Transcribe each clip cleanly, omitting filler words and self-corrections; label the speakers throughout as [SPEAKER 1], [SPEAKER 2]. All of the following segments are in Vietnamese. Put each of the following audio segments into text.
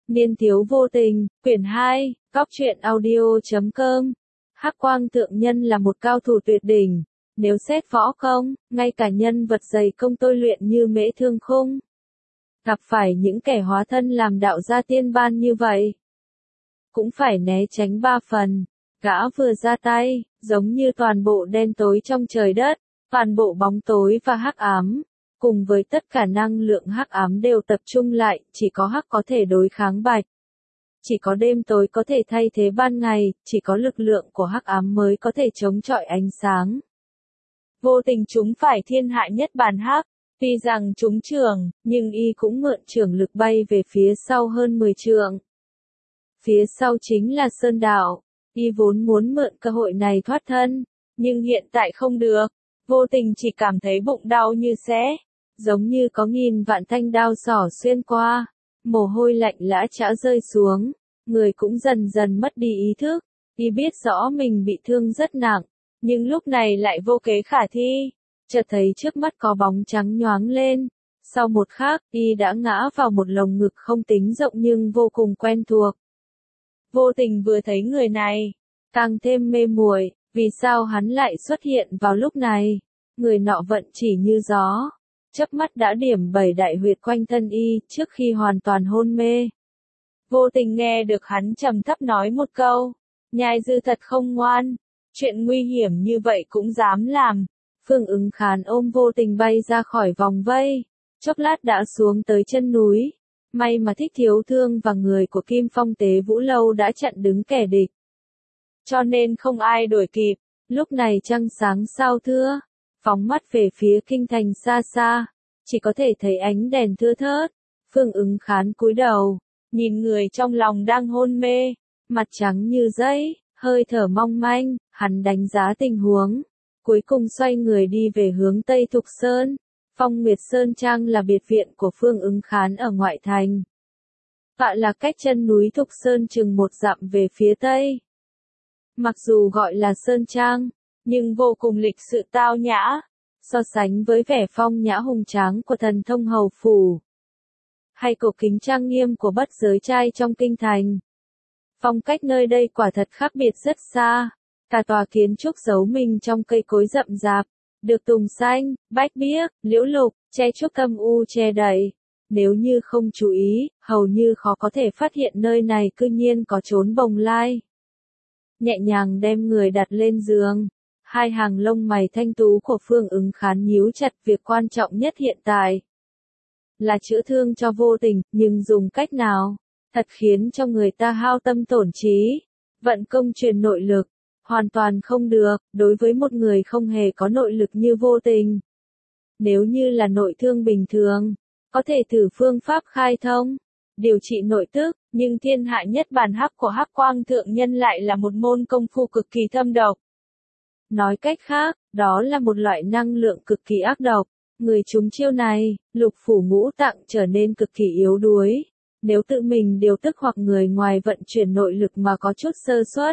[SPEAKER 1] Niên thiếu vô tình, quyển 2, góc truyện audio.com. Hắc Quang Thượng Nhân là một cao thủ tuyệt đỉnh, nếu xét võ công, ngay cả nhân vật dày công tôi luyện như Mễ Thương Khung. Gặp phải những kẻ hóa thân làm đạo gia tiên ban như vậy, cũng phải né tránh ba phần. Gã vừa ra tay, giống như toàn bộ đen tối trong trời đất, toàn bộ bóng tối và hắc ám, cùng với tất cả năng lượng hắc ám đều tập trung lại, chỉ có hắc có thể đối kháng bạch. Chỉ có đêm tối có thể thay thế ban ngày, chỉ có lực lượng của hắc ám mới có thể chống chọi ánh sáng. Vô tình chúng phải thiên hạ nhất bản hắc, tuy rằng chúng trường, nhưng y cũng mượn trường lực bay về phía sau hơn 10 trượng. Phía sau chính là Sơn Đạo, y vốn muốn mượn cơ hội này thoát thân, nhưng hiện tại không được. Vô tình chỉ cảm thấy bụng đau như xé, giống như có nghìn vạn thanh đao xỏ xuyên qua, mồ hôi lạnh lã chã rơi xuống, người cũng dần dần mất đi ý thức, y biết rõ mình bị thương rất nặng, nhưng lúc này lại vô kế khả thi, chợt thấy trước mắt có bóng trắng nhoáng lên, sau một khắc, y đã ngã vào một lồng ngực không tính rộng nhưng vô cùng quen thuộc. Vô tình vừa thấy người này, càng thêm mê muội, vì sao hắn lại xuất hiện vào lúc này? Người nọ vận chỉ như gió, chớp mắt đã điểm 7 đại huyệt quanh thân y trước khi hoàn toàn hôn mê. Vô tình nghe được hắn trầm thấp nói một câu, nhai dư thật không ngoan, chuyện nguy hiểm như vậy cũng dám làm. Phương Ứng Khán ôm Vô Tình bay ra khỏi vòng vây, chốc lát đã xuống tới chân núi. May mà Thích Thiếu Thương và người của Kim Phong Tế Vũ Lâu đã chặn đứng kẻ địch, cho nên không ai đuổi kịp. Lúc này trăng sáng sao thưa, phóng mắt về phía kinh thành xa xa, chỉ có thể thấy ánh đèn thưa thớt. Phương Ứng Khán cúi đầu, nhìn người trong lòng đang hôn mê, mặt trắng như giấy, hơi thở mong manh, hắn đánh giá tình huống, cuối cùng xoay người đi về hướng Tây Thục Sơn. Phong Nguyệt Sơn Trang là biệt viện của Phương Ứng Khán ở ngoại thành. Tọa là cách chân núi Thục Sơn chừng 1 dặm về phía tây. Mặc dù gọi là Sơn Trang, nhưng vô cùng lịch sự tao nhã, so sánh với vẻ phong nhã hùng tráng của Thần Thông Hầu Phủ, hay cổ kính trang nghiêm của Bất Giới Trai trong kinh thành. Phong cách nơi đây quả thật khác biệt rất xa, cả tòa kiến trúc giấu mình trong cây cối rậm rạp, được tùng xanh, bách biếc, liễu lục, tre trúc âm u che đậy. Nếu như không chú ý, hầu như khó có thể phát hiện nơi này cư nhiên có chốn bồng lai. Nhẹ nhàng đem người đặt lên giường, hai hàng lông mày thanh tú của Phương Ứng Khán nhíu chặt. Việc quan trọng nhất hiện tại là chữa thương cho Vô Tình, nhưng dùng cách nào? Thật khiến cho người ta hao tâm tổn trí. Vận công truyền nội lực, hoàn toàn không được, đối với một người không hề có nội lực như Vô Tình. Nếu như là nội thương bình thường, có thể thử phương pháp khai thông, điều trị nội tức, nhưng thiên hạ nhất bản hắc của Hắc Quang Thượng Nhân lại là một môn công phu cực kỳ thâm độc. Nói cách khác, đó là một loại năng lượng cực kỳ ác độc. Người trúng chiêu này, lục phủ ngũ tạng trở nên cực kỳ yếu đuối. Nếu tự mình điều tức hoặc người ngoài vận chuyển nội lực mà có chút sơ suất,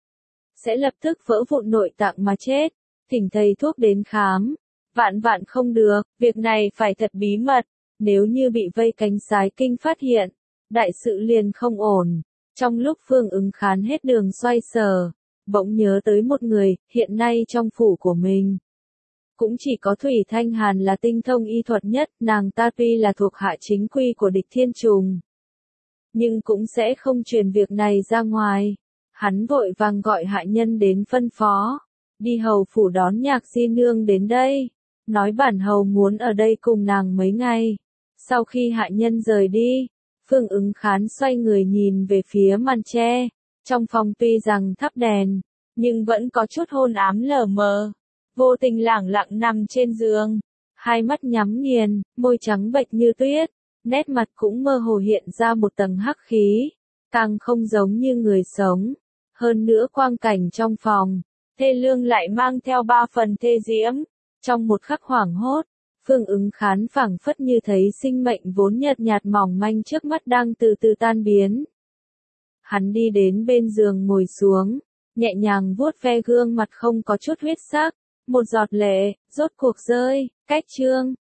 [SPEAKER 1] sẽ lập tức vỡ vụn nội tạng mà chết. Thỉnh thầy thuốc đến khám. Vạn vạn không được, việc này phải thật bí mật. Nếu như bị vây cánh sái kinh phát hiện, đại sự liền không ổn. Trong lúc Phương Ứng Khán hết đường xoay sở, bỗng nhớ tới một người, hiện nay trong phủ của mình cũng chỉ có Thủy Thanh Hàn là tinh thông y thuật nhất. Nàng ta tuy là thuộc hạ chính quy của Địch Thiên Trùng, nhưng cũng sẽ không truyền việc này ra ngoài. Hắn vội vàng gọi hạ nhân đến phân phó, đi hầu phủ đón Nhạc Di Nương đến đây, nói bản hầu muốn ở đây cùng nàng mấy ngày. Sau khi hạ nhân rời đi, Phương Ứng Khán xoay người nhìn về phía màn tre. Trong phòng tuy rằng thắp đèn, nhưng vẫn có chút hôn ám lờ mờ. Vô Tình lẳng lặng nằm trên giường, hai mắt nhắm nghiền, môi trắng bệch như tuyết, nét mặt cũng mơ hồ hiện ra một tầng hắc khí, càng không giống như người sống. Hơn nữa quang cảnh trong phòng, thê lương lại mang theo 3 phần thê diễm. Trong một khắc hoảng hốt, Phương Ứng Khán phảng phất như thấy sinh mệnh vốn nhợt nhạt mỏng manh trước mắt đang từ từ tan biến. Hắn đi đến bên giường ngồi xuống, nhẹ nhàng vuốt ve gương mặt không có chút huyết sắc, một giọt lệ, rốt cuộc rơi. Cách chương